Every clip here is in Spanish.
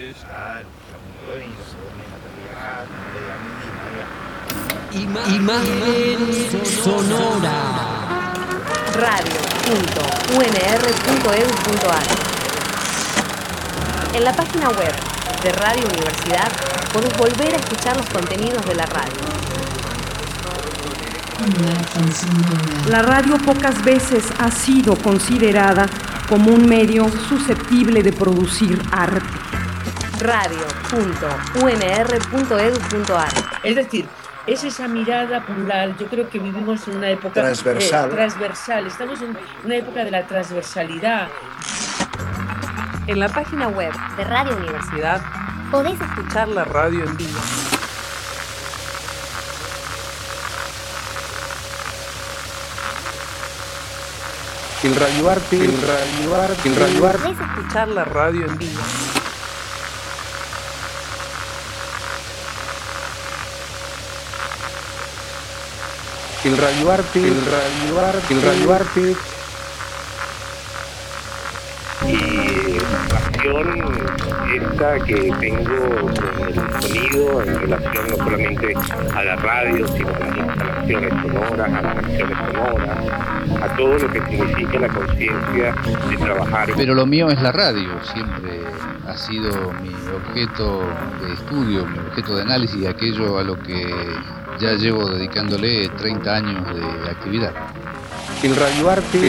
Imagen sonora. Radio.unr.edu.ar. En la página web de Radio Universidad podés volver a escuchar los contenidos de la radio. La radio pocas veces ha sido considerada como un medio susceptible de producir arte. Radio.unr.edu.ar. Es decir, es esa mirada plural. Yo creo que vivimos en una época transversal. Estamos en una época de la transversalidad. En la página web de Radio Universidad podéis escuchar la radio en vivo. El radioarte. Podéis escuchar la radio en vivo. El radioarte. Y la pasión esta que tengo con el sonido en relación no solamente a la radio, sino a las instalaciones sonoras, a las acciones sonoras, a todo lo que significa la conciencia de trabajar. Pero lo mío es la radio, siempre ha sido mi objeto de estudio, mi objeto de análisis, aquello a lo que ya llevo dedicándole 30 años de actividad. El radioarte.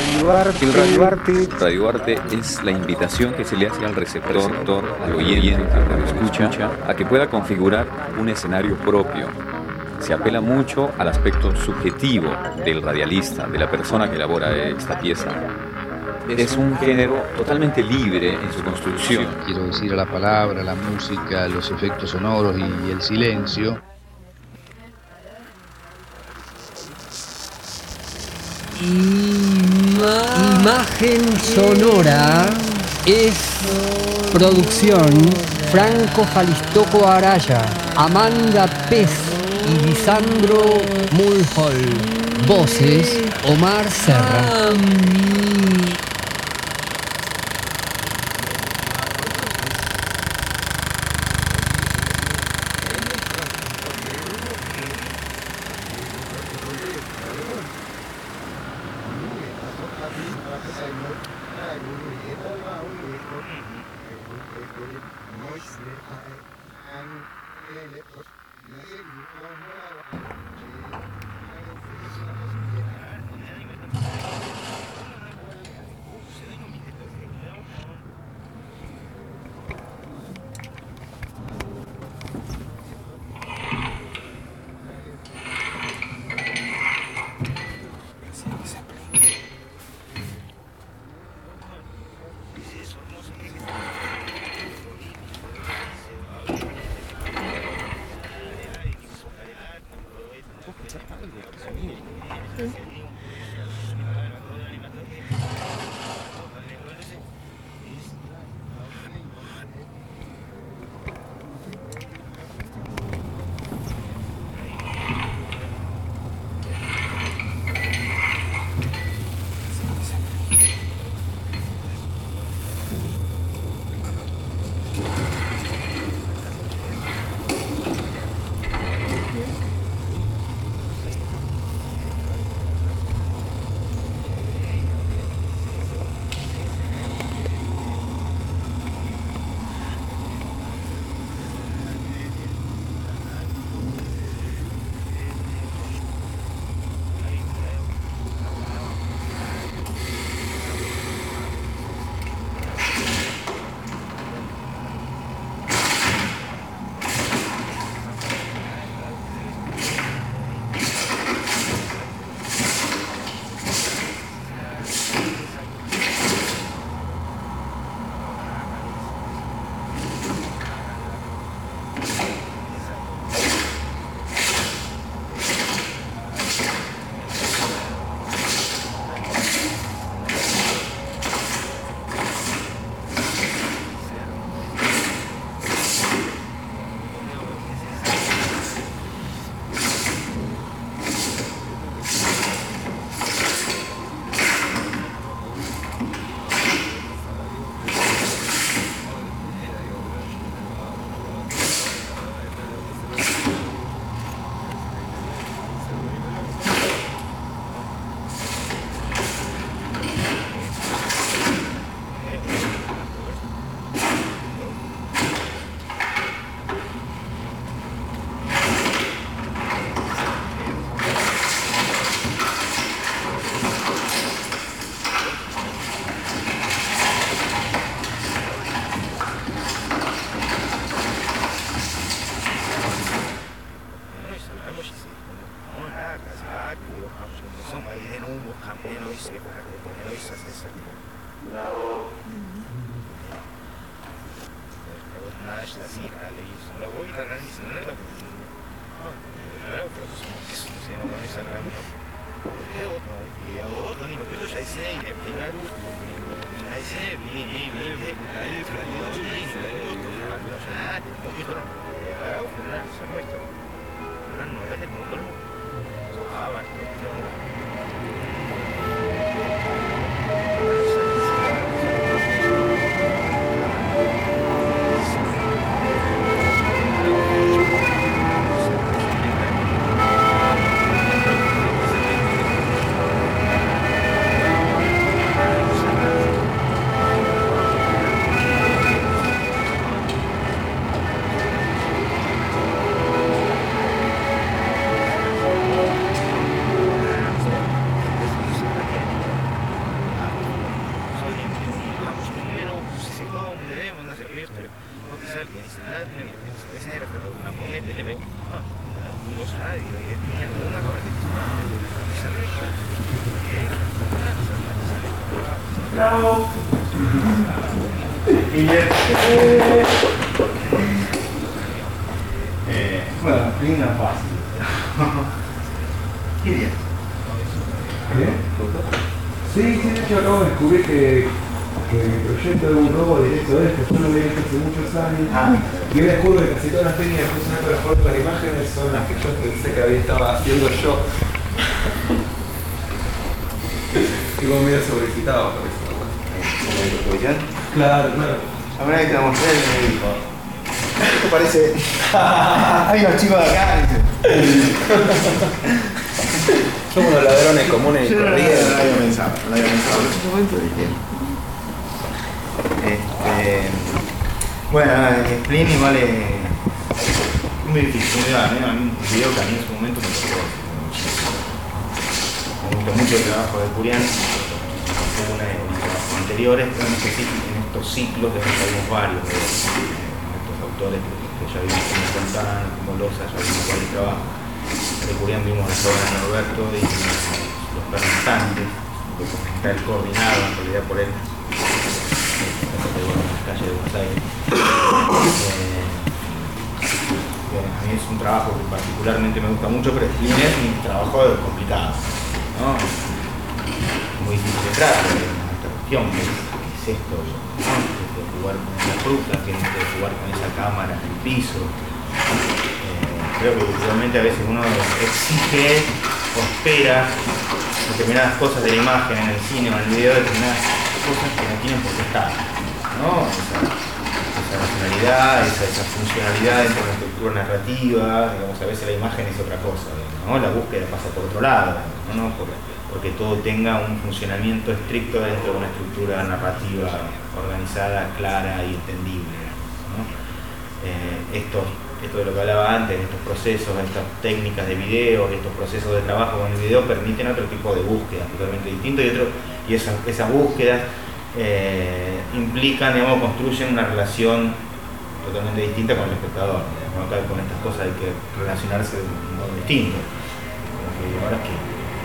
Radioarte es la invitación que se le hace al receptor, al oyente, al que escucha, a que pueda configurar un escenario propio. Se apela mucho al aspecto subjetivo del radialista, de la persona que elabora esta pieza. Es un género totalmente libre en su construcción. Quiero decir, a la palabra, la música, los efectos sonoros y el silencio. Imagen sonora es producción Franco Falistoco Araya, Amanda Pez y Lisandro Mulhall. Voces Omar Serra. Bravo. Bueno, linda fácil. Qué bien. Sí, de hecho acabo de descubrir que mi proyecto de un robo directo de esto, yo lo había hecho hace muchos años. Y me descubro que casi todas las técnicas que usan para jugar con imágenes son las que yo pensé que estaba haciendo yo. Y como medio sobrecitado por eso. Claro. La verdad que te vamos a hacer me dijo. ¿Qué parece? Hay unos chicos de acá. Somos los ladrones comunes y corrientes. No lo había pensado. En ese momento dije. Bueno, en Spleen igual es muy difícil, muy grave. A mí un video que a mí en su momento me tocó. Me gustó mucho el trabajo de Curian. Anteriores, pero en estos ciclos de los que vimos varios de estos autores que ya vimos como Fontana, como Loza, ya vimos varios trabajos. De Curian vimos la obra de Norberto y los permutantes, que está el coordinado en realidad por él, en la calle de Buenos Aires. A mí es un trabajo que particularmente me gusta mucho, pero es un trabajo complicado, ¿no? Muy difícil de tratar. ¿Qué es esto? Tienes que jugar con la fruta, tienes que jugar con esa cámara en el piso. Creo que realmente a veces uno exige o espera determinadas cosas de la imagen en el cine o en el video, determinadas cosas que no tienen por qué estar, ¿no? Esa racionalidad, esa funcionalidad dentro de una estructura narrativa, digamos, a veces la imagen es otra cosa, ¿no? La búsqueda pasa por otro lado, ¿no? Porque todo tenga un funcionamiento estricto dentro de una estructura narrativa organizada, clara y entendible, ¿no? Esto de lo que hablaba antes, estos procesos, estas técnicas de video, estos procesos de trabajo con el video permiten otro tipo de búsquedas totalmente distintos y esas búsquedas implican, digamos, construyen una relación totalmente distinta con el espectador, ¿no? Acá con estas cosas hay que relacionarse de un modo distinto. Como que ahora es que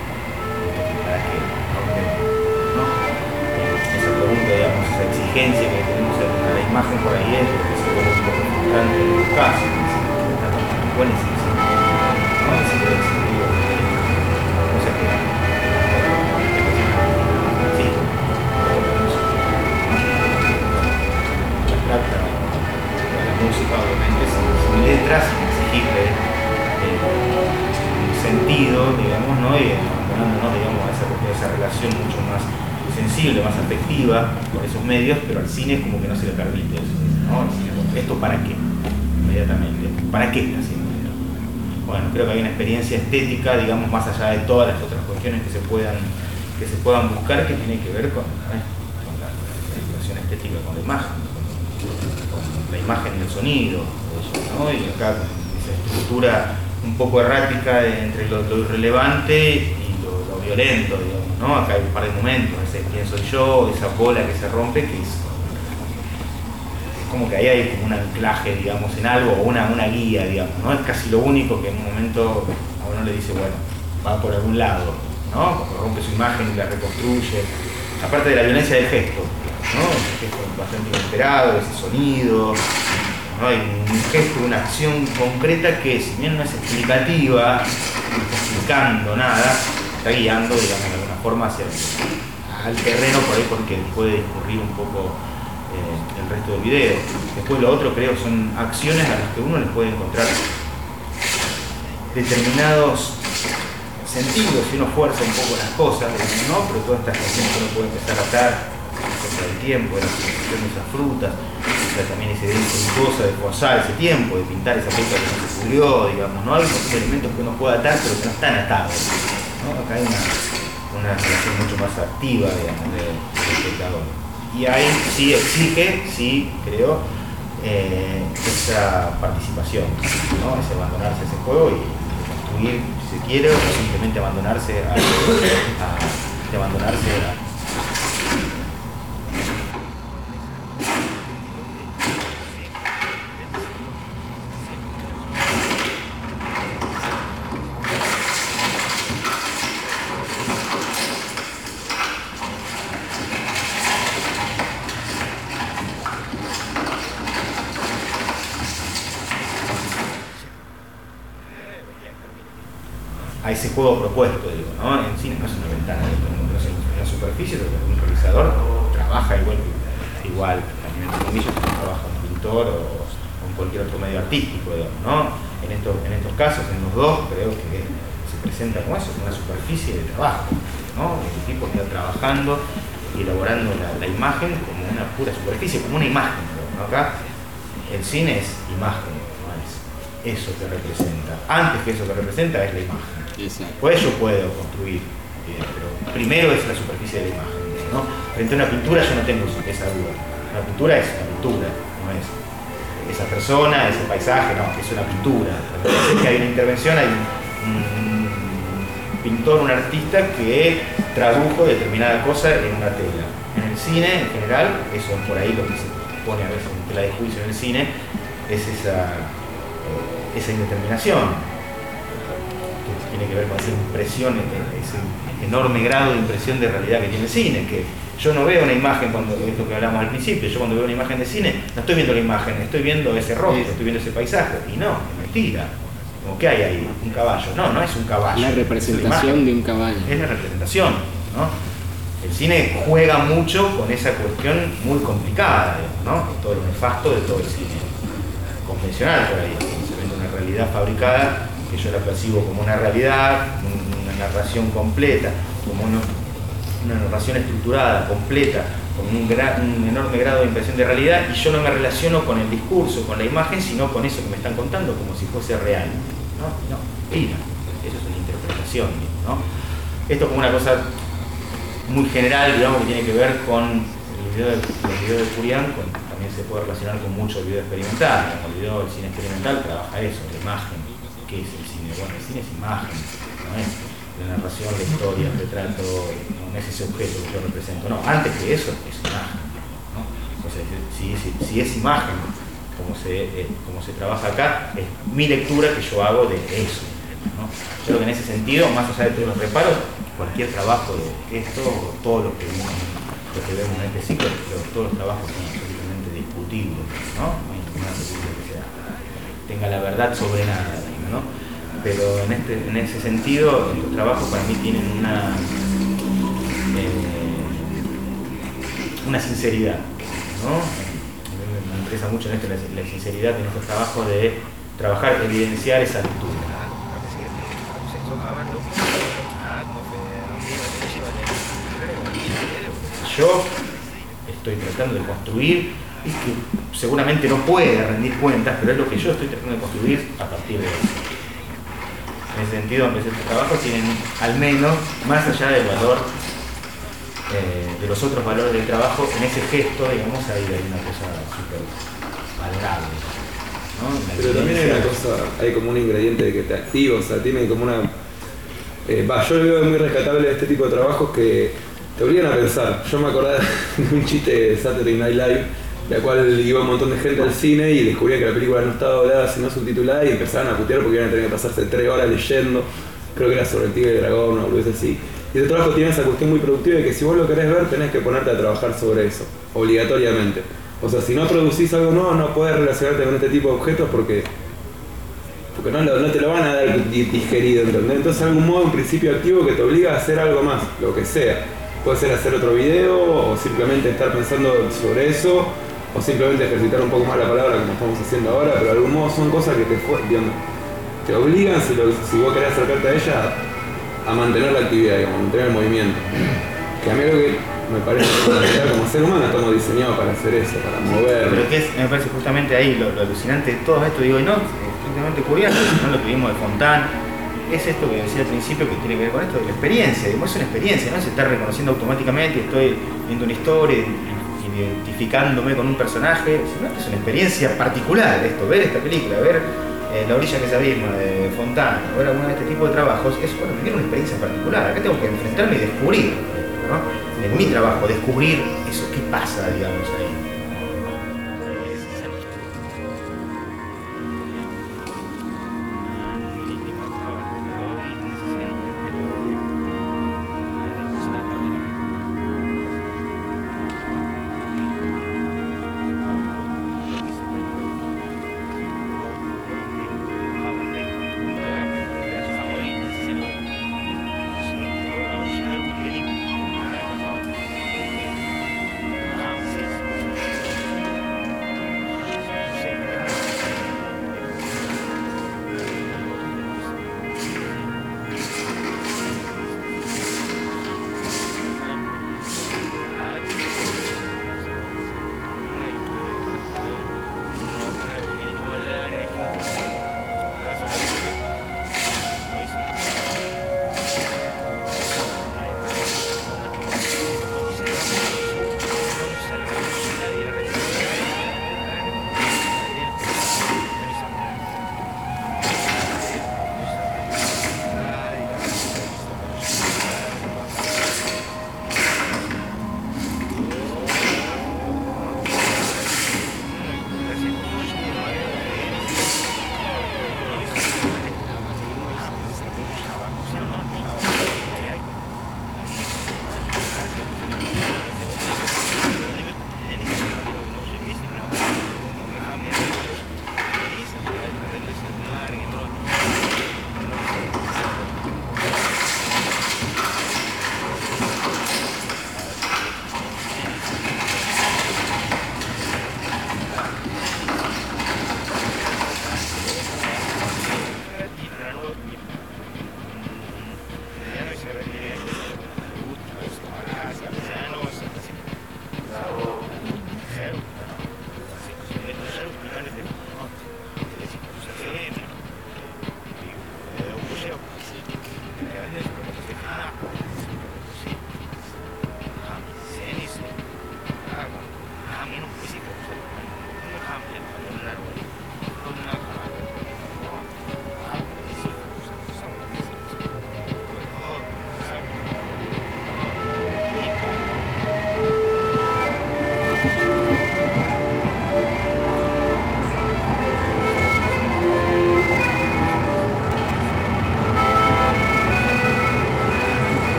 ¿no? Esa pregunta, digamos, esa exigencia que tenemos a la imagen por ahí es que se vuelve un poco frustrante en los casos. ¿Cuál es ese? ¿No? Ese es el sentido. O sea que sí, la música obviamente sin letras, sin exigirle sentido, digamos, ¿no? Y abandonándonos, digamos, a esa relación mucho más sensible, más afectiva con esos medios, pero al cine es como que no se le permite eso, ¿no? ¿Esto para qué? Inmediatamente. ¿Para qué está haciendo esto? Bueno, creo que hay una experiencia estética, digamos, más allá de todas las otras cuestiones que se puedan buscar, que tiene que ver con la relación estética con la imagen, con la imagen y el sonido, ¿no? Y acá esa estructura un poco errática entre lo irrelevante y lo violento, digamos, ¿no? Acá hay un par de momentos, ese quién soy yo, esa bola que se rompe, que es como que ahí hay como un anclaje, digamos, en algo, o una guía, digamos, ¿no? Es casi lo único que en un momento a uno le dice, bueno, va por algún lado, ¿no? Porque rompe su imagen y la reconstruye, aparte de la violencia del gesto, ¿no? Ese gesto bastante inesperado, ese sonido, ¿no? Hay un gesto, una acción concreta que, si bien no es explicativa, no está explicando nada, está guiando, digamos, de alguna forma al terreno por ahí, porque puede discurrir un poco el resto del video. Después lo otro, creo, son acciones a las que uno les puede encontrar determinados sentidos, si uno fuerza un poco las cosas, ¿no? Pero todas estas acciones que uno puede empezar a atar sobre el tiempo, de la utilización de esas frutas, o sea, también ese cosa de posar ese tiempo, de pintar esa fruta que no se pudrió, digamos, ¿no? Hay muchos elementos que uno puede atar, pero que no están atados, ¿no? Acá hay una relación mucho más activa, digamos, del espectador. Y ahí sí exige, sí, creo, esa participación, ¿no? Ese abandonarse a ese juego y construir, si se quiere, o simplemente abandonarse a ese juego propuesto, digo, ¿no? En cine no es una ventana, no es una superficie, donde un realizador trabaja igual, también entre comillas, como trabaja un pintor o en cualquier otro medio artístico, ¿no? En estos casos, en los dos, creo que se presenta como eso, una superficie de trabajo, ¿no? El tipo está trabajando y elaborando la imagen como una pura superficie, como una imagen, ¿no? Acá el cine es imagen, no es eso que representa. Antes que eso que representa es la imagen. Pues yo puedo construir, pero primero es la superficie de la imagen, ¿no? Frente a una pintura yo no tengo esa duda. Una pintura es una pintura, no es esa persona, ese paisaje, no, es una pintura. Entonces que hay una intervención, hay un pintor, un artista que tradujo determinada cosa en una tela. En el cine, en general, eso es por ahí lo que se pone a veces en tela de juicio en el cine, es esa indeterminación. Tiene que ver con esa impresión, ese enorme grado de impresión de realidad que tiene el cine, que yo no veo una imagen, cuando es lo que hablamos al principio, yo cuando veo una imagen de cine, no estoy viendo la imagen, estoy viendo ese rostro, estoy viendo ese paisaje, y no, es mentira. Como, ¿qué hay ahí? Un caballo. No es un caballo. La representación de un caballo. Es la representación, ¿no? El cine juega mucho con esa cuestión muy complicada, ¿no? Todo lo nefasto de todo el cine convencional por ahí, se vende una realidad fabricada que yo la percibo como una realidad, una narración completa, como una narración estructurada, completa, con un enorme grado de impresión de realidad, y yo no me relaciono con el discurso, con la imagen, sino con eso que me están contando como si fuese real. No, mira, eso es una interpretación, ¿no? Esto es como una cosa muy general, digamos, que tiene que ver con el video de Furian, también se puede relacionar con mucho el video experimental. El video del cine experimental trabaja eso, la imagen. ¿Qué es el cine? Bueno, el cine es imagen, no es la narración, la historia, el retrato, no es ese objeto que yo represento. No, antes que eso es imagen, ¿no? O sea, si es imagen, como se trabaja acá, es mi lectura que yo hago de eso, ¿no? Yo creo que en ese sentido, más allá de todos los reparos, cualquier trabajo de esto, todo lo que vemos en este ciclo, todos los trabajos son absolutamente discutibles, ¿no? No hay ninguna película que tenga la verdad sobre nada, ¿no? Pero en ese sentido, los trabajos para mí tienen una sinceridad, ¿no? Me interesa mucho en esto la sinceridad en estos trabajos de trabajar, evidenciar esa lectura. Yo estoy tratando de construir, y que seguramente no puede rendir cuentas, pero es lo que yo estoy tratando de construir a partir de eso. En ese sentido, estos trabajos tienen, al menos, más allá del valor, de los otros valores del trabajo, en ese gesto, digamos, hay una cosa súper valorable, ¿no? Pero también hay una cosa, hay como un ingrediente que te activa, o sea, tiene como una... yo lo veo muy rescatable de este tipo de trabajos que te obligan a pensar. Yo me acordaba de un chiste de Saturday Night Live, la cual iba un montón de gente al cine y descubrían que la película no estaba doblada sino subtitulada y empezaban a putear porque iban a tener que pasarse 3 horas leyendo, creo que era sobre el Tigre y Dragón o algo así. Y este trabajo tiene esa cuestión muy productiva de que si vos lo querés ver tenés que ponerte a trabajar sobre eso, obligatoriamente. O sea, si no producís algo nuevo, no podés relacionarte con este tipo de objetos porque no te lo van a dar digerido, ¿entendés? Entonces algún modo, un principio activo que te obliga a hacer algo más, lo que sea. Puede ser hacer otro video, o simplemente estar pensando sobre eso, o simplemente ejercitar un poco más la palabra como estamos haciendo ahora, pero de algún modo son cosas que te obligan, si vos querés acercarte a ella, a mantener la actividad, digamos, a mantener el movimiento. Que a mí lo que me parece que como ser humano estamos diseñados para hacer eso, para mover. Pero que me parece justamente ahí lo alucinante de todo esto, digo, y no, estrictamente curioso, no lo que vimos de Fontán, es esto que decía al principio que tiene que ver con esto de la experiencia, digamos, es una experiencia, no se está reconociendo automáticamente, estoy viendo una historia, identificándome con un personaje, sino que es una experiencia particular esto, ver esta película, ver La orilla que se abisma de Fontán, ver alguno de este tipo de trabajos, es bueno, vivir una experiencia particular, acá tengo que enfrentarme y descubrir, ¿no? En mi trabajo, descubrir eso, qué pasa, digamos, ahí.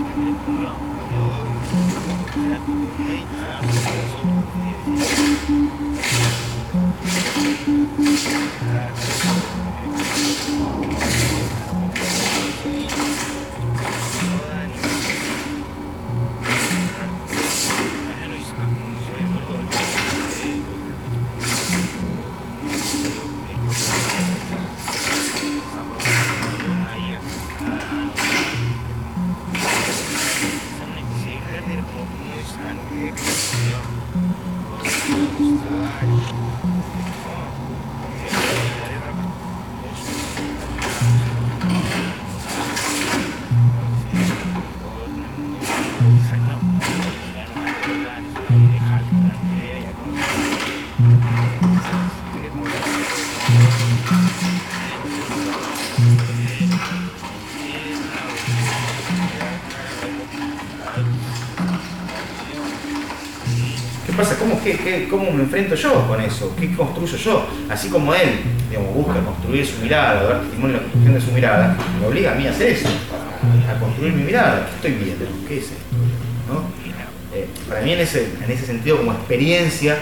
¿Cómo me enfrento yo con eso? ¿Qué construyo yo? Así como él, digamos, busca construir su mirada, dar testimonio de la construcción de su mirada, me obliga a mí a hacer eso, a construir mi mirada. ¿Qué estoy viendo? ¿Qué es esto? ¿No? Para mí en ese sentido, como experiencia,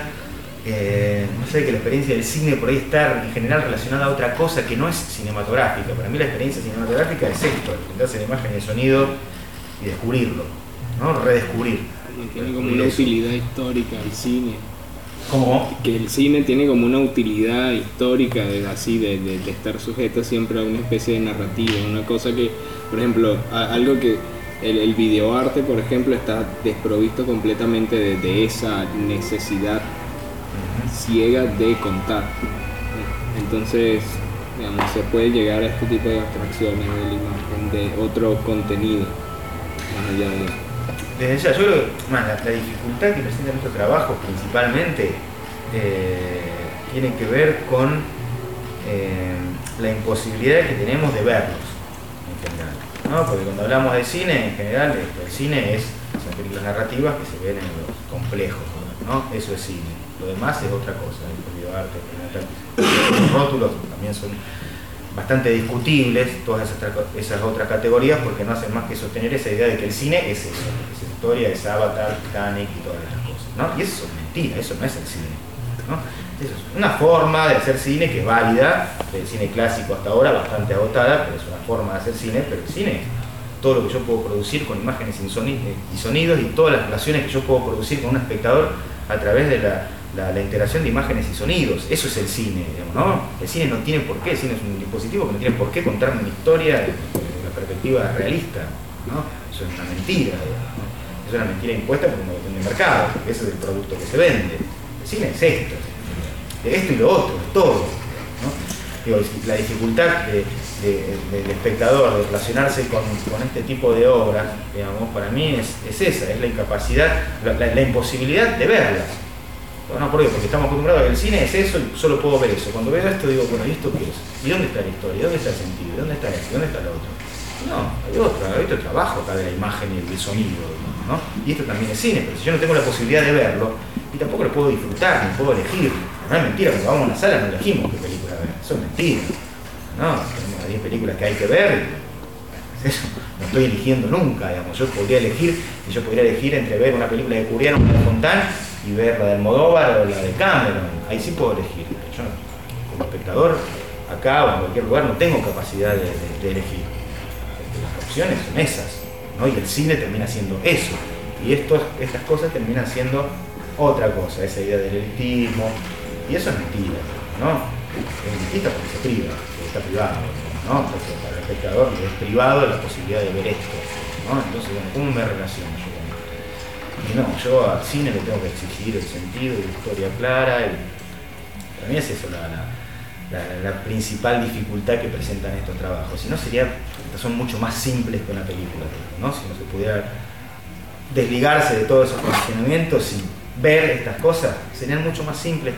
no sé, que la experiencia del cine por ahí está en general relacionada a otra cosa que no es cinematográfica. Para mí la experiencia cinematográfica es esto, enfrentarse a la imagen y el sonido y descubrirlo, ¿no? Redescubrir. Tiene como una utilidad histórica el cine. ¿Cómo? Que el cine tiene como una utilidad histórica de estar sujeto siempre a una especie de narrativa, una cosa que, por ejemplo, algo que el videoarte, por ejemplo, está desprovisto completamente de esa necesidad ciega de contar. Entonces, digamos, se puede llegar a este tipo de abstracciones de la imagen, de otro contenido, más allá de eso. Desde ya, yo creo que la dificultad que presenta nuestro trabajo principalmente tiene que ver con la imposibilidad que tenemos de verlos en general, ¿no? Porque cuando hablamos de cine, en general, el cine son películas narrativas que se ven en los complejos, ¿no? Eso es cine. Lo demás es otra cosa, el videoarte, los rótulos también son bastante discutibles, todas esas otras categorías, porque no hacen más que sostener esa idea de que el cine es eso, es historia, es Avatar, Titanic y todas esas cosas, ¿no? Y eso es mentira, eso no es el cine, ¿no? Eso es una forma de hacer cine que es válida, el cine clásico hasta ahora bastante agotada, pero es una forma de hacer cine, pero el cine es todo lo que yo puedo producir con imágenes y sonidos y todas las relaciones que yo puedo producir con un espectador a través de la integración de imágenes y sonidos. Eso es el cine, digamos, ¿no? El cine no tiene por qué, el cine es un dispositivo que no tiene por qué contarme una historia desde la perspectiva realista, ¿no? Eso es una mentira, digamos, ¿no? Es una mentira impuesta por una cuestión de mercado, porque ese es el producto que se vende. El cine es esto y lo otro, es todo, ¿no? Digo, la dificultad del espectador de relacionarse con este tipo de obras, digamos, para mí es esa, es la incapacidad, la imposibilidad de verlas. No, porque estamos acostumbrados a que el cine es eso y solo puedo ver eso. Cuando veo esto digo, bueno, ¿y esto qué es? ¿Y dónde está la historia? ¿Dónde está el sentido? ¿Dónde está esto? ¿Dónde está lo otro? No, hay otro trabajo acá de la imagen y del sonido, ¿no? Y esto también es cine, pero si yo no tengo la posibilidad de verlo, y tampoco lo puedo disfrutar, ni puedo elegir. No es mentira, cuando vamos a una sala no elegimos qué película ver. Eso es mentira. No, tenemos 10 películas que hay que ver. Eso no estoy eligiendo nunca, digamos. Yo podría elegir entre ver una película de Curiano o de Fontán y ver la de Almodóvar o la de Cameron. Ahí sí puedo elegir. Yo, como espectador, acá o en cualquier lugar, no tengo capacidad de elegir. Las opciones son esas, ¿no? Y el cine termina siendo eso. Y estas cosas terminan siendo otra cosa, esa idea del elitismo. Y eso es mentira, ¿no? Es elitista porque se priva, porque está privado, ¿no? Porque para el espectador es privado la posibilidad de ver esto, ¿no? Entonces, bueno, ¿cómo me relaciono yo con esto? Y no, yo al cine le tengo que exigir el sentido y la historia clara, y para mí es eso la principal dificultad que presentan estos trabajos. Si no son mucho más simples que una película, ¿no? Si no se pudiera desligarse de todos esos condicionamientos y ver estas cosas, serían mucho más simples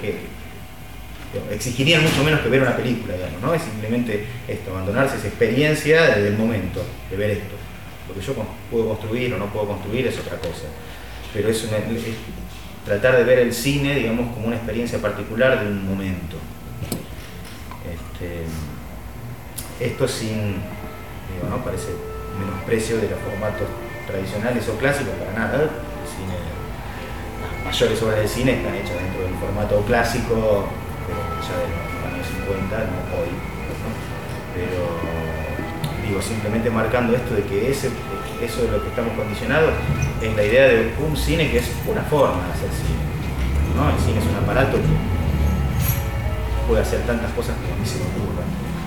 exigirían mucho menos que ver una película, digamos, ¿no? Es simplemente esto, abandonarse esa experiencia desde el momento de ver esto. Lo que yo puedo construir o no puedo construir es otra cosa. Pero es tratar de ver el cine, digamos, como una experiencia particular de un momento. Esto sin, ¿no? Parece menosprecio de los formatos tradicionales o clásicos, para nada. Las mayores obras de cine están hechas dentro del formato clásico, pero ya de los años 50, no hoy, ¿no? Pero digo, simplemente marcando esto de que eso de lo que estamos condicionados es la idea de un cine que es una forma de hacer cine, ¿no? El cine es un aparato que puede hacer tantas cosas como a mí se me ocurran,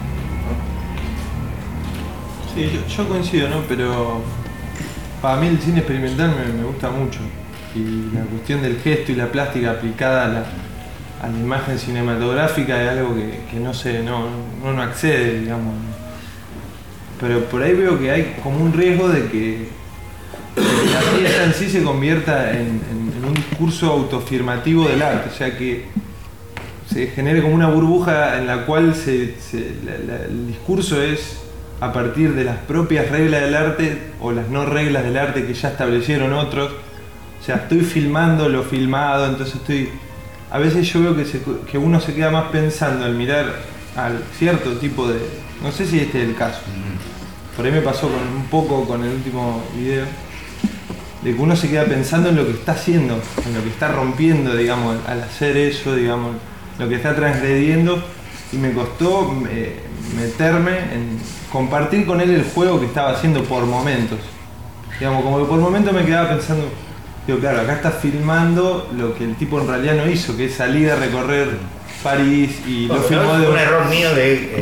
¿no? Sí, yo coincido, ¿no? Pero para mí el cine experimental me gusta mucho, y la cuestión del gesto y la plástica aplicada a la imagen cinematográfica es algo que no sé, uno no accede, digamos. Pero por ahí veo que hay como un riesgo de que la pieza en sí se convierta en un discurso autoafirmativo del arte, o sea que se genere como una burbuja en la cual el discurso es a partir de las propias reglas del arte o las no reglas del arte que ya establecieron otros. O sea, estoy filmando lo filmado, entonces a veces yo veo que uno se queda más pensando en mirar al cierto tipo de... No sé si este es el caso. Por ahí me pasó un poco con el último video, de que uno se queda pensando en lo que está haciendo, en lo que está rompiendo, digamos, al hacer eso, digamos, lo que está transgrediendo, y me costó meterme en compartir con él el juego que estaba haciendo por momentos. Digamos, como que por momentos me quedaba pensando, digo, claro, acá está filmando lo que el tipo en realidad no hizo, que es salir a recorrer París y lo filmó de... un error mío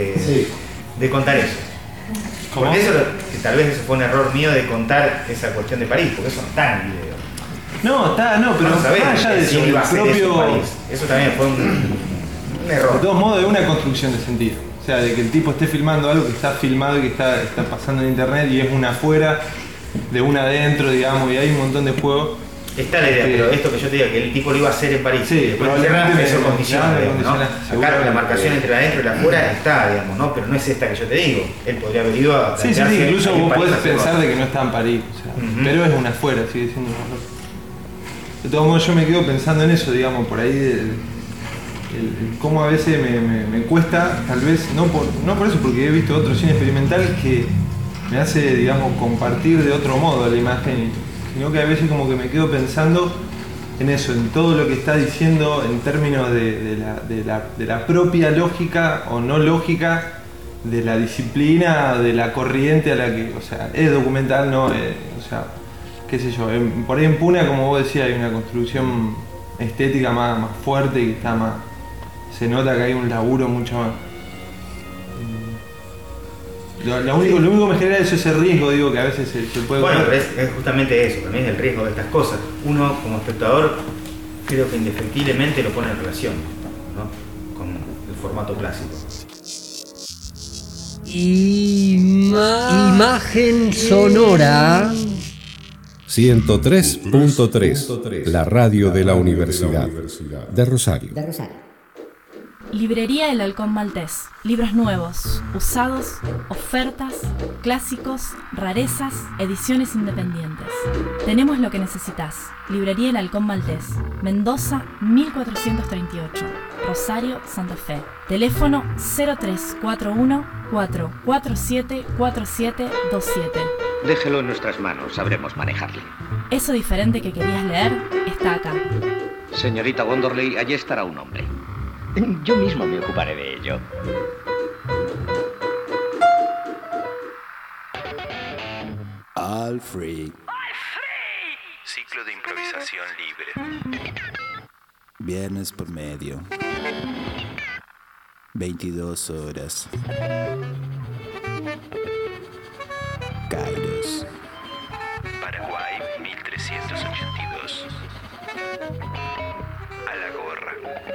de contar eso. ¿Cómo? Porque eso, que tal vez eso fue un error mío de contar esa cuestión de París, porque eso no está en el video. No, pero más allá de eso, el propio... Eso también fue un error. De todos modos, es una construcción de sentido. O sea, de que el tipo esté filmando algo que está filmado y que está pasando en internet, y es una afuera de una adentro, digamos, y hay un montón de juegos. Está la idea, pero esto que yo te diga, que el tipo lo iba a hacer en París, sí, probablemente eso condiciona, ¿no? Acá la marcación sí, entre la adentro y la afuera está, digamos, ¿no? Pero no es esta que yo te digo. Él podría haber ido a... Sí, incluso vos podés pensar de que no está en París, o sea, pero es una afuera, sigue siendo un error. De todos modos, yo me quedo pensando en eso, digamos, por ahí, cómo a veces me cuesta, tal vez, no por eso, porque he visto otro cine experimental que me hace, digamos, compartir de otro modo la imagen, sino que a veces como que me quedo pensando en eso, en todo lo que está diciendo en términos de la propia lógica o no lógica de la disciplina, de la corriente a la que, o sea, es documental, no, o sea, qué sé yo, por ahí en Puna, como vos decías, hay una construcción estética más fuerte y está más, se nota que hay un laburo mucho más. Lo único que me genera es ese riesgo, digo, que a veces se puede... Bueno, pero es justamente eso, también es el riesgo de estas cosas. Uno, como espectador, creo que indefectiblemente lo pone en relación, ¿no? Con el formato clásico. Imagen sonora. 103.3, la radio de la Universidad de Rosario. Librería El Halcón Maltés. Libros nuevos, usados, ofertas, clásicos, rarezas, ediciones independientes. Tenemos lo que necesitas. Librería El Halcón Maltés. Mendoza 1438. Rosario, Santa Fe. Teléfono 0341 447 4727. Déjelo en nuestras manos, sabremos manejarle. Eso diferente que querías leer está acá. Señorita Wonderley, allí estará un hombre. Yo mismo me ocuparé de ello. All free. Ciclo de improvisación libre. Viernes por medio. 22 horas. Kairos. Paraguay 1382. A la gorra.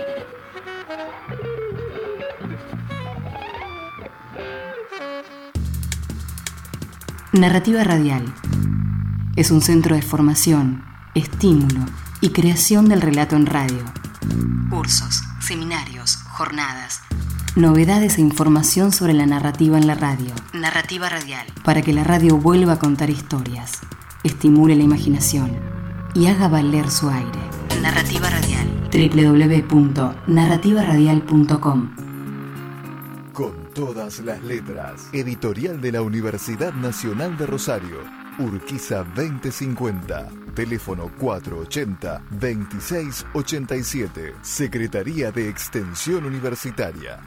Narrativa Radial es un centro de formación, estímulo y creación del relato en radio. Cursos, seminarios, jornadas, novedades e información sobre la narrativa en la radio. Narrativa Radial, para que la radio vuelva a contar historias, estimule la imaginación y haga valer su aire. Narrativa Radial. www.narrativaradial.com. Con todas las letras. Editorial de la Universidad Nacional de Rosario. Urquiza 2050. Teléfono 480-2687. Secretaría de Extensión Universitaria.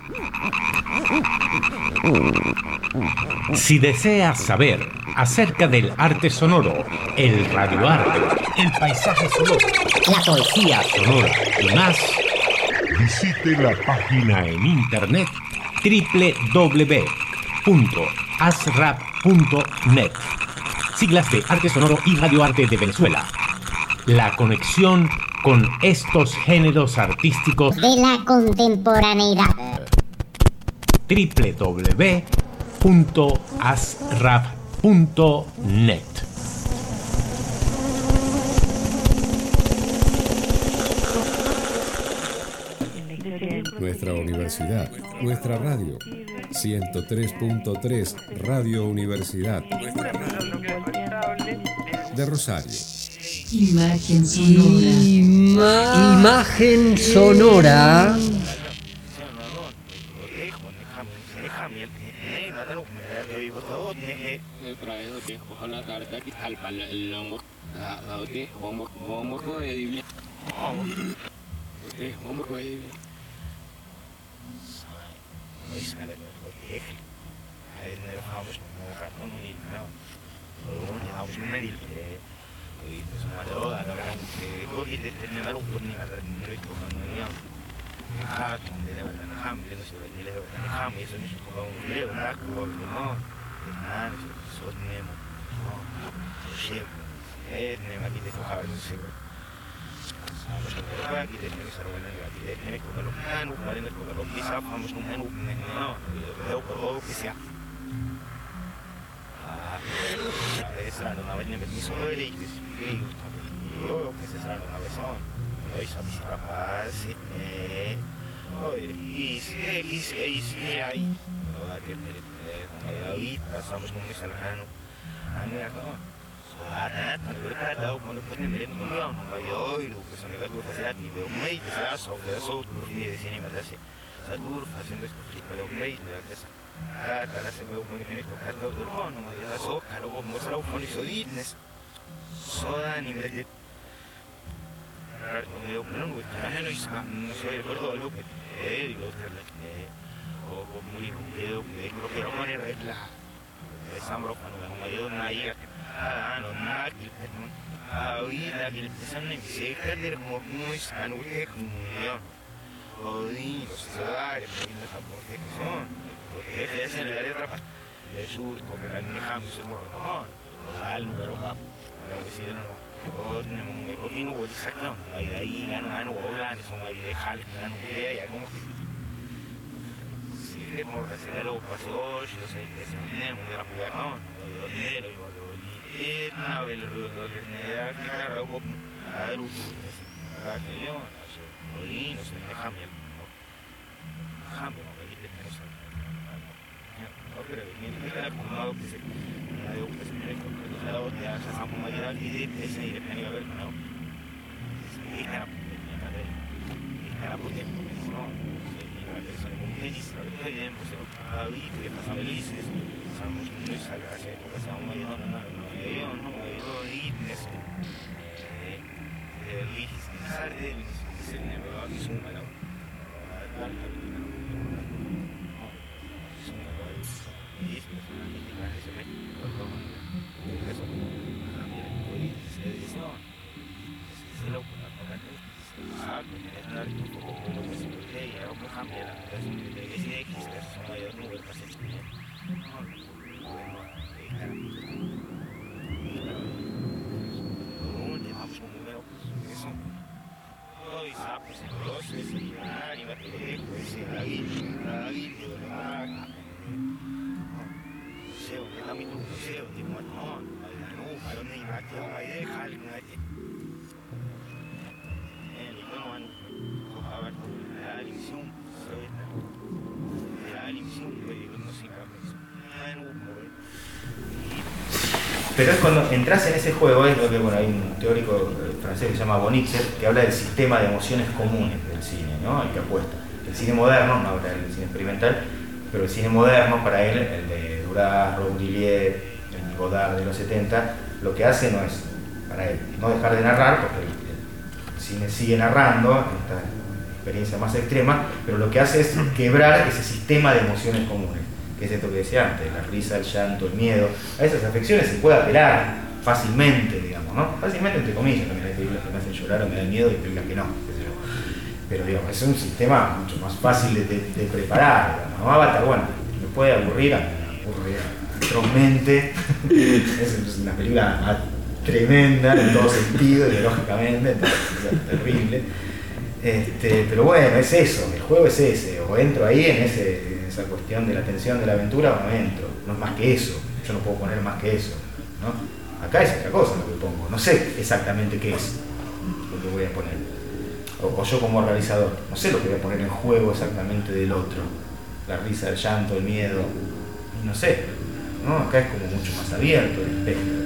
Si deseas saber acerca del arte sonoro, el radioarte, el paisaje sonoro, la poesía sonora y más, visite la página en internet www.asrap.net. Siglas de Arte Sonoro y Radioarte de Venezuela. La conexión con estos géneros artísticos de la contemporaneidad. www.asrap.net. Nuestra universidad, nuestra radio. 103.3 Radio Universidad de Rosario. Imagen sonora. Imagen sonora. Pero es cuando entras en ese juego, es lo que, bueno, hay un teórico francés que se llama Bonitzer, que habla del sistema de emociones comunes del cine, ¿no? El que apuesta. El cine moderno, no habla del cine experimental, pero el cine moderno, para él, el de Duras, Roulier, Godard de los 70, lo que hace no es, para él, no dejar de narrar, porque el cine sigue narrando esta experiencia más extrema, pero lo que hace es quebrar ese sistema de emociones comunes, que es esto que decía antes, la risa, el llanto, el miedo. A esas afecciones se puede apelar fácilmente, digamos, ¿no? Fácilmente entre comillas, también hay películas que me hacen llorar o me dan miedo y películas que no. Pero digamos, es un sistema mucho más fácil de preparar, digamos, ¿no? Avatar, bueno, me puede aburrir, me aburre atrozmente, es una película tremenda en todo sentido, ideológicamente, es terrible. Pero bueno, es eso, el juego es ese, o entro ahí en esa cuestión de la tensión de la aventura o no entro, no es más que eso, yo no puedo poner más que eso, ¿no? Acá es otra cosa lo que pongo, no sé exactamente qué es lo que voy a poner, o yo como realizador, no sé lo que voy a poner en juego exactamente del otro, la risa, el llanto, el miedo, no sé, ¿no? Acá es como mucho más abierto el espectro.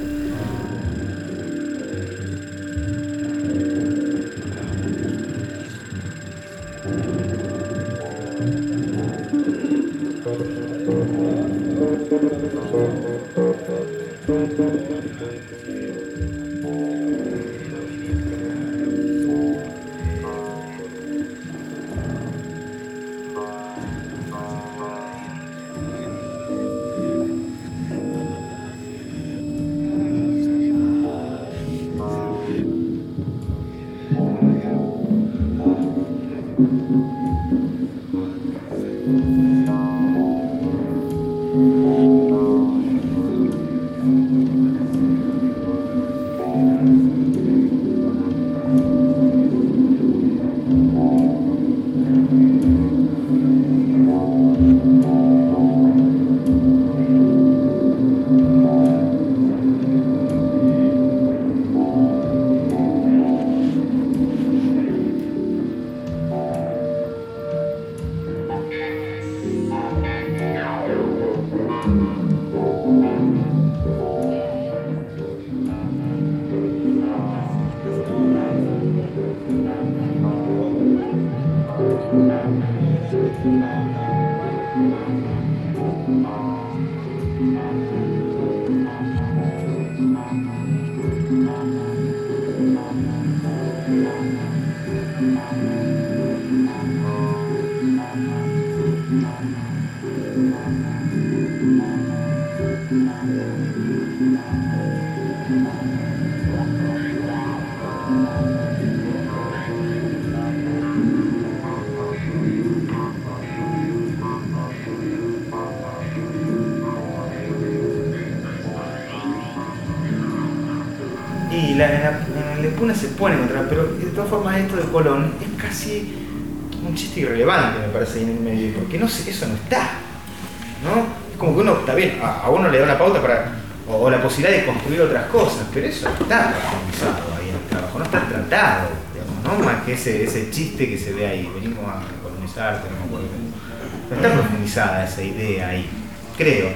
En el Puna se puede encontrar, pero de todas formas esto de Colón es casi un chiste irrelevante, me parece, en el medio, porque no sé, eso no está, ¿no? Es como que uno, está bien, a uno le da una pauta para, o la posibilidad de construir otras cosas, pero eso no está profundizado ahí en el trabajo, no está tratado, digamos, ¿no? Más que ese chiste que se ve ahí, venimos a colonizar, no me acuerdo, no está profundizada esa idea ahí. Creo,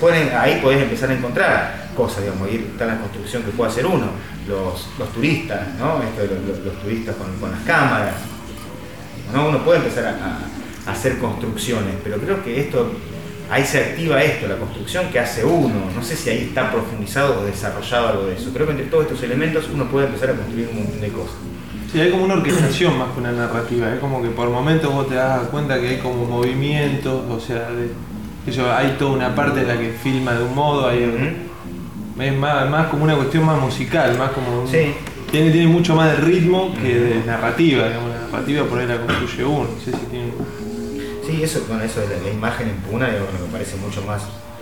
ahí podés empezar a encontrar cosas, digamos, ahí está la construcción que puede hacer uno, los turistas, ¿no? Esto de los turistas con las cámaras, ¿no? Uno puede empezar a hacer construcciones, pero creo que ahí se activa la construcción que hace uno, no sé si ahí está profundizado o desarrollado algo de eso, creo que entre todos estos elementos uno puede empezar a construir un montón de cosas. Sí, hay como una orquestación más que una narrativa, es como que por momentos vos te das cuenta que hay como movimientos, o sea, hay toda una parte en la que filma de un modo, es más como una cuestión más musical, más como tiene mucho más de ritmo que de narrativa, digamos, la narrativa por ahí la construye uno, no sé si tiene... Sí, eso de la imagen en Puna, digamos, me parece mucho más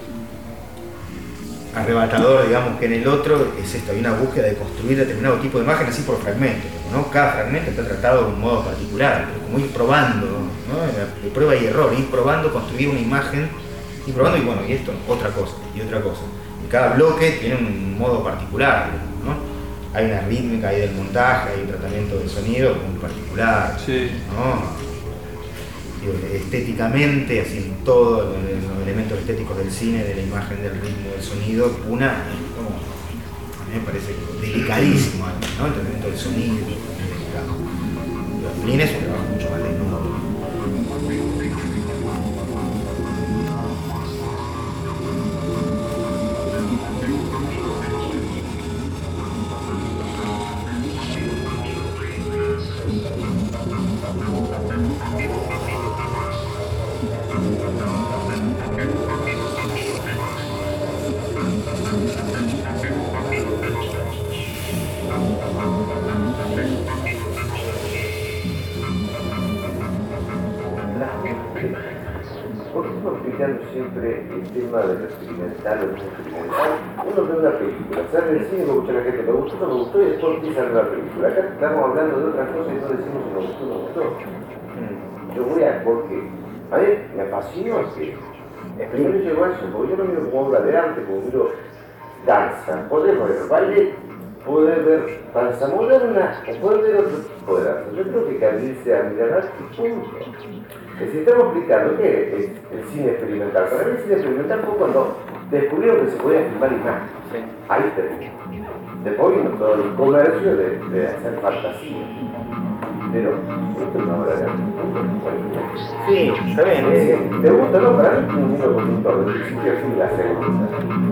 arrebatador, digamos, que en el otro es esto, hay una búsqueda de construir determinado tipo de imagen así por fragmentos, ¿no? Cada fragmento está tratado de un modo particular, pero como ir probando, ¿no? De prueba y error, ir probando, construir una imagen, ir probando y esto, otra cosa, y otra cosa. Y cada bloque tiene un modo particular, ¿no? Hay una rítmica ahí del montaje, hay un tratamiento del sonido muy particular, ¿no? Estéticamente, así en todos los elementos estéticos del cine, de la imagen, del ritmo, del sonido, Puna es como, a mí me parece delicadísimo, ¿no? El tratamiento del sonido, delicado. Plin es un trabajo mucho más desnudo. ¿Por qué estamos explicando siempre el tema de lo experimental o no experimental? Uno ve una película, sale del cine, mucha la gente me gustó, no me gustó, y después empieza a ver la película. Acá estamos hablando de otras cosas y no decimos si me gustó o no me gustó. Yo voy a, porque a mí me apasionó primero llego a eso, porque yo no miro como obra de arte, como miro danza, poder ver baile, poder ver danza moderna, o poder ver otro tipo de danza. Yo creo que hay que abrirse a mirar arte y punto. Si estamos explicando qué es el cine experimental, para mí el cine experimental fue cuando descubrieron que se podía filmar imágenes. Ahí terminó. Después vino todo el comercio de hacer fantasía. Pero esto es una obra de arte. Sí, está bien. ¿Te gusta, no? Para mí es un hilo conductor, del principio al fin de la segunda.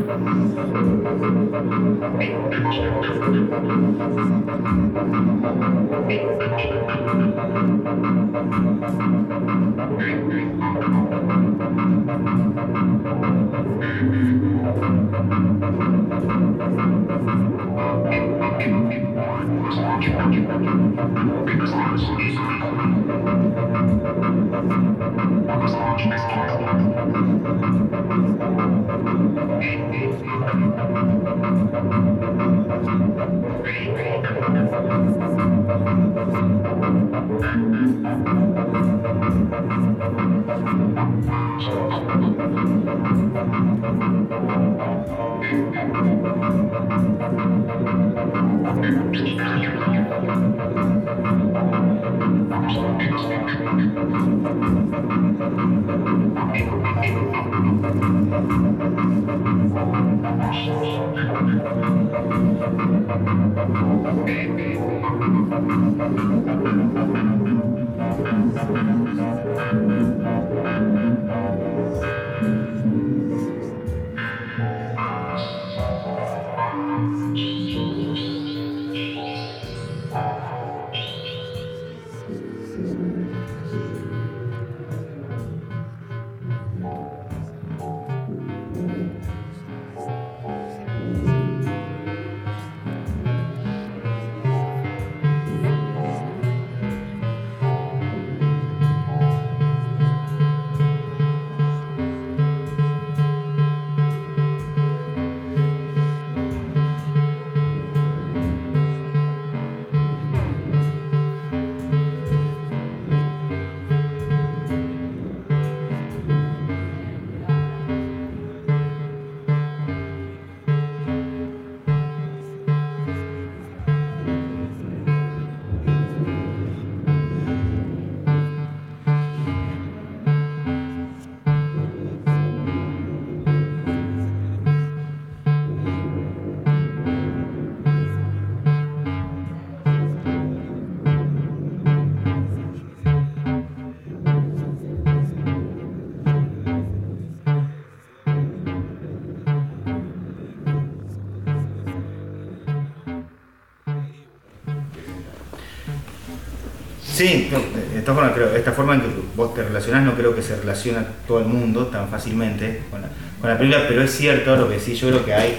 Sí, de todas formas, creo, esta forma en que vos te relacionás no creo que se relaciona todo el mundo tan fácilmente con la película, pero es cierto lo que sí, yo creo que hay.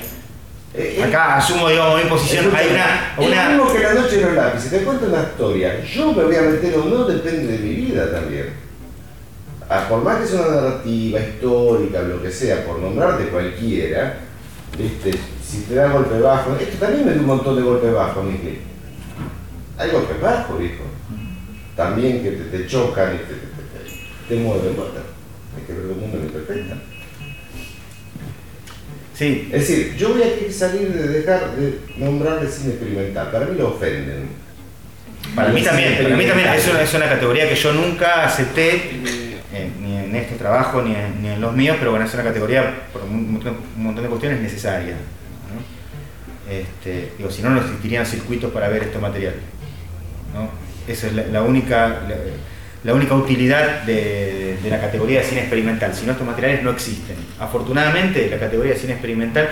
Acá asumo, digamos, mi posición. Hay una. Es mismo que La noche de los lápices, te cuento una historia. Yo me voy a meter o no, depende de mi vida también. Por más que sea una narrativa histórica, lo que sea, por nombrarte cualquiera, si te da golpe bajo, esto también me dio un montón de golpes bajos, Miguel. Hay golpes bajos, hijo. También que te chocan y te mueven. Hay que ver el mundo lo interpreta. Sí. Es decir, yo voy a salir de dejar de nombrarle cine experimental. Para mí lo ofenden. Para mí también es una categoría que yo nunca acepté, ni en este trabajo ni en los míos, pero bueno, es una categoría por un montón de cuestiones necesarias, ¿no? Digo, si no, no existirían circuitos para ver estos materiales, ¿no? Esa es la única utilidad de la categoría de cine experimental. Si no, estos materiales no existen. Afortunadamente, la categoría de cine experimental,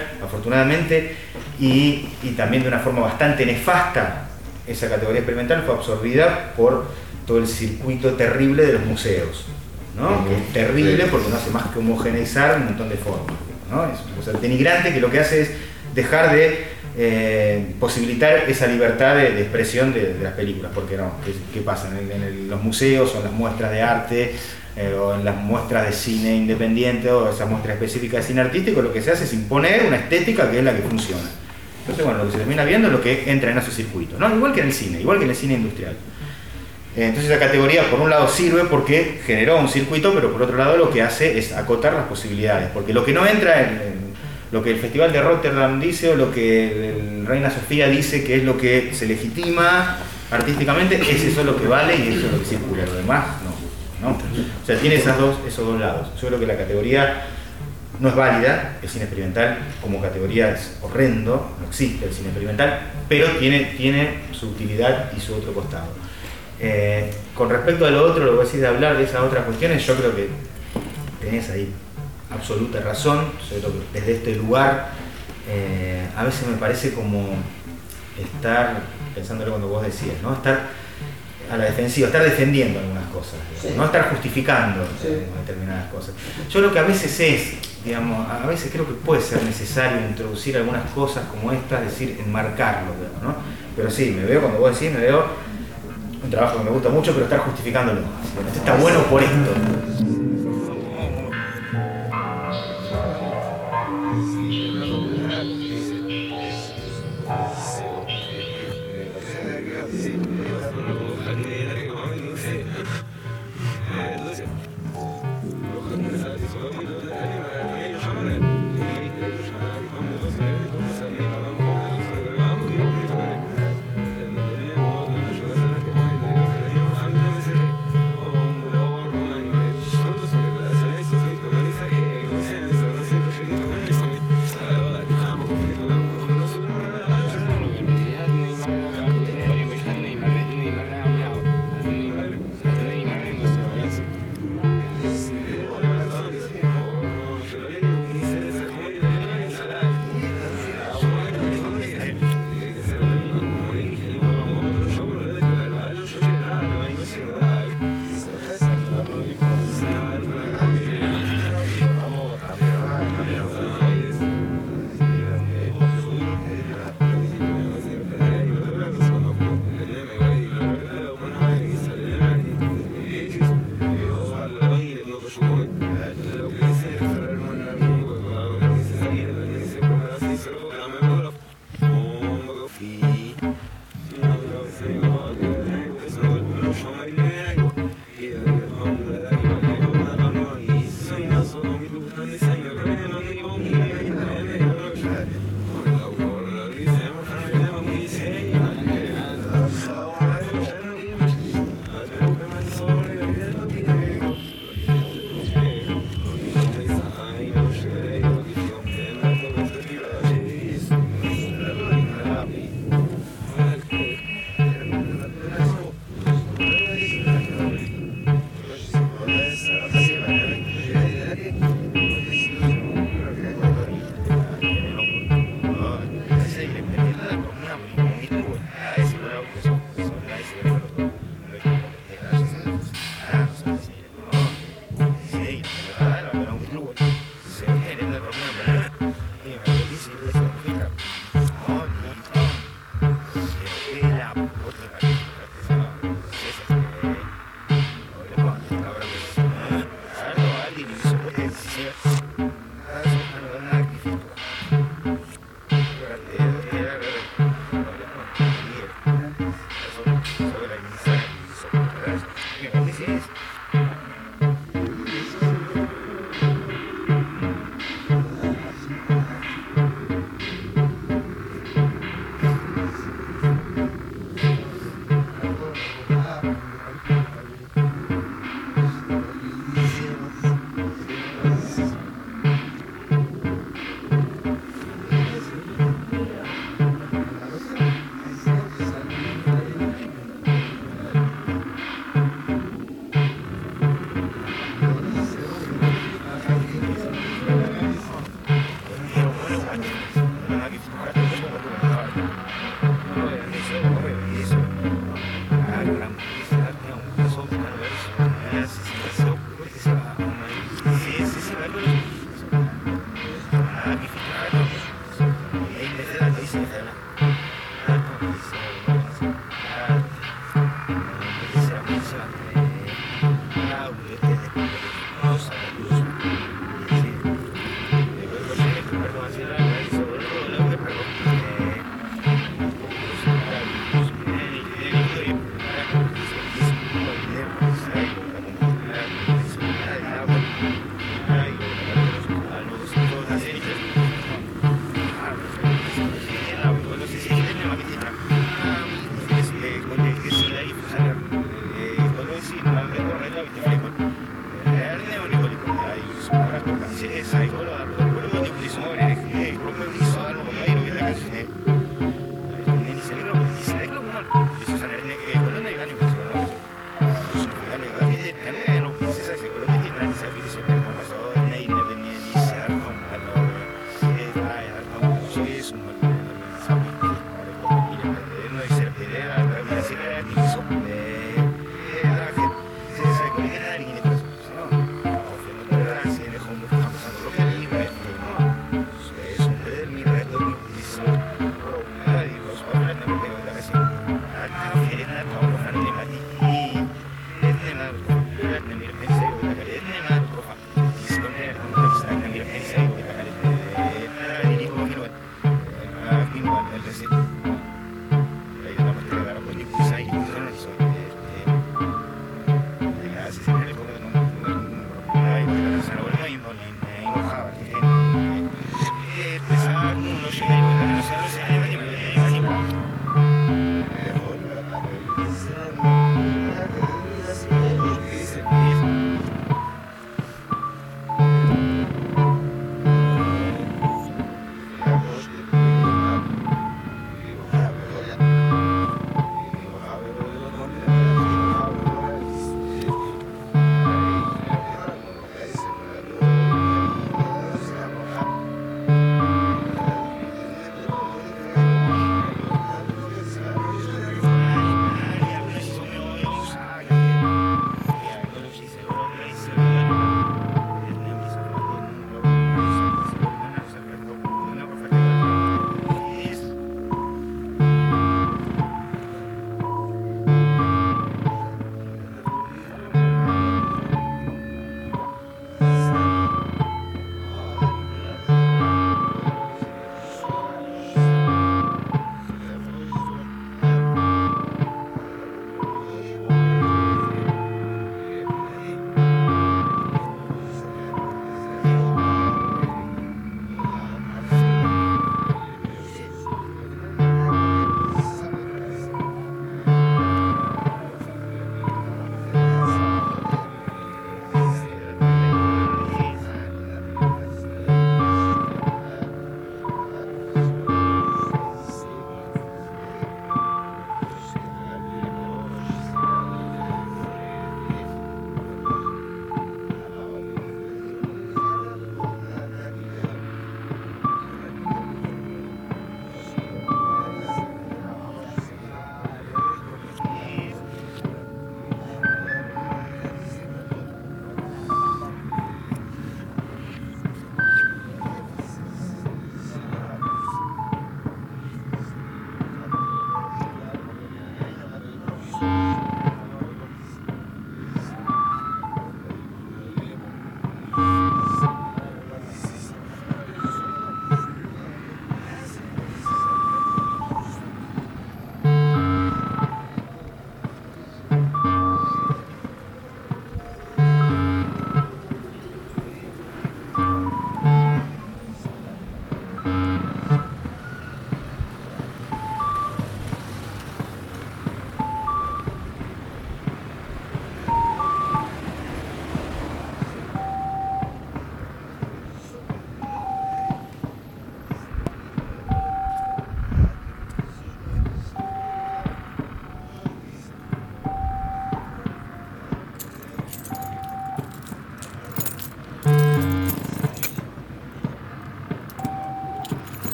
y también de una forma bastante nefasta, esa categoría experimental fue absorbida por todo el circuito terrible de los museos, ¿no? Que es terrible porque no hace más que homogeneizar un montón de formas, ¿no? Es una cosa denigrante que lo que hace es dejar de posibilitar esa libertad de expresión de las películas, porque no, ¿qué pasa? En los museos o en las muestras de arte o en las muestras de cine independiente o esa muestra específica de cine artístico, lo que se hace es imponer una estética que es la que funciona. Entonces, bueno, lo que se termina viendo es lo que entra en esos circuitos, ¿no? Igual que en el cine, igual que en el cine industrial. Entonces esa categoría por un lado sirve porque generó un circuito, pero por otro lado lo que hace es acotar las posibilidades, porque lo que no entra en lo que el Festival de Rotterdam dice o lo que el Reina Sofía dice que es lo que se legitima artísticamente, es eso lo que vale y eso es lo que circula, lo demás no. O sea, tiene esos dos lados. Yo creo que la categoría no es válida, el cine experimental como categoría es horrendo, no existe el cine experimental, pero tiene su utilidad y su otro costado. Con respecto a lo otro, lo que decís de hablar de esas otras cuestiones, yo creo que tenés ahí absoluta razón, sobre todo desde este lugar, a veces me parece como estar, pensándolo cuando vos decías, ¿no? Estar a la defensiva, estar defendiendo algunas cosas, no estar justificando determinadas cosas. Yo creo que a veces a veces creo que puede ser necesario introducir algunas cosas como esta, es decir, enmarcarlo, ¿no? Pero sí, cuando vos decís, me veo un trabajo que me gusta mucho, pero estar justificándolo. Esto está bueno por esto.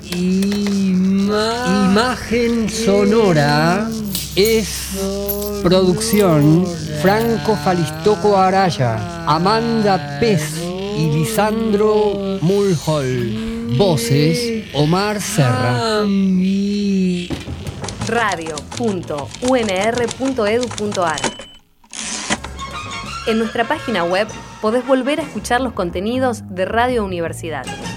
Imagen sonora es producción Franco Falistoco Araya, Amanda Pez y Lisandro Mulhall. Voces Omar Serra. Radio.unr.edu.ar. En nuestra página web podés volver a escuchar los contenidos de Radio Universidad.